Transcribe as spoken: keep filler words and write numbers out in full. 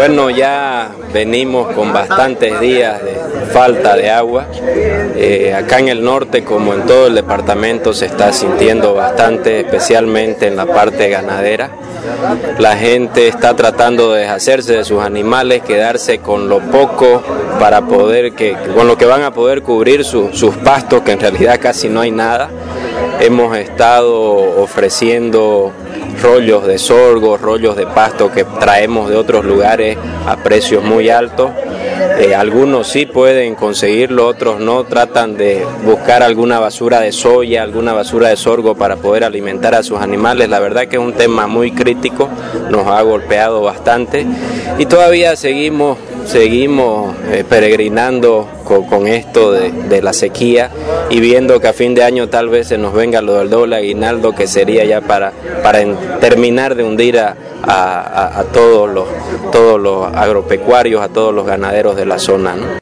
Bueno, ya venimos con bastantes días de falta de agua. Eh, acá en el norte, como en todo el departamento, se está sintiendo bastante, especialmente en la parte ganadera. La gente está tratando de deshacerse de sus animales, quedarse con lo poco para poder que, con lo que van a poder cubrir su, sus pastos, que en realidad casi no hay nada. Hemos estado ofreciendo rollos de sorgo, rollos de pasto que traemos de otros lugares a precios muy altos. Eh, algunos sí pueden conseguirlo, otros no, tratan de buscar alguna basura de soya, alguna basura de sorgo para poder alimentar a sus animales. La verdad que es un tema muy crítico, nos ha golpeado bastante y todavía seguimos, seguimos eh, peregrinando con, con esto de, de la sequía y viendo que a fin de año tal vez se nos venga lo del doble aguinaldo, que sería ya para, para en, terminar de hundir a, a, a, a todos los, todos los agropecuarios, a todos los ganaderos de la zona, ¿no?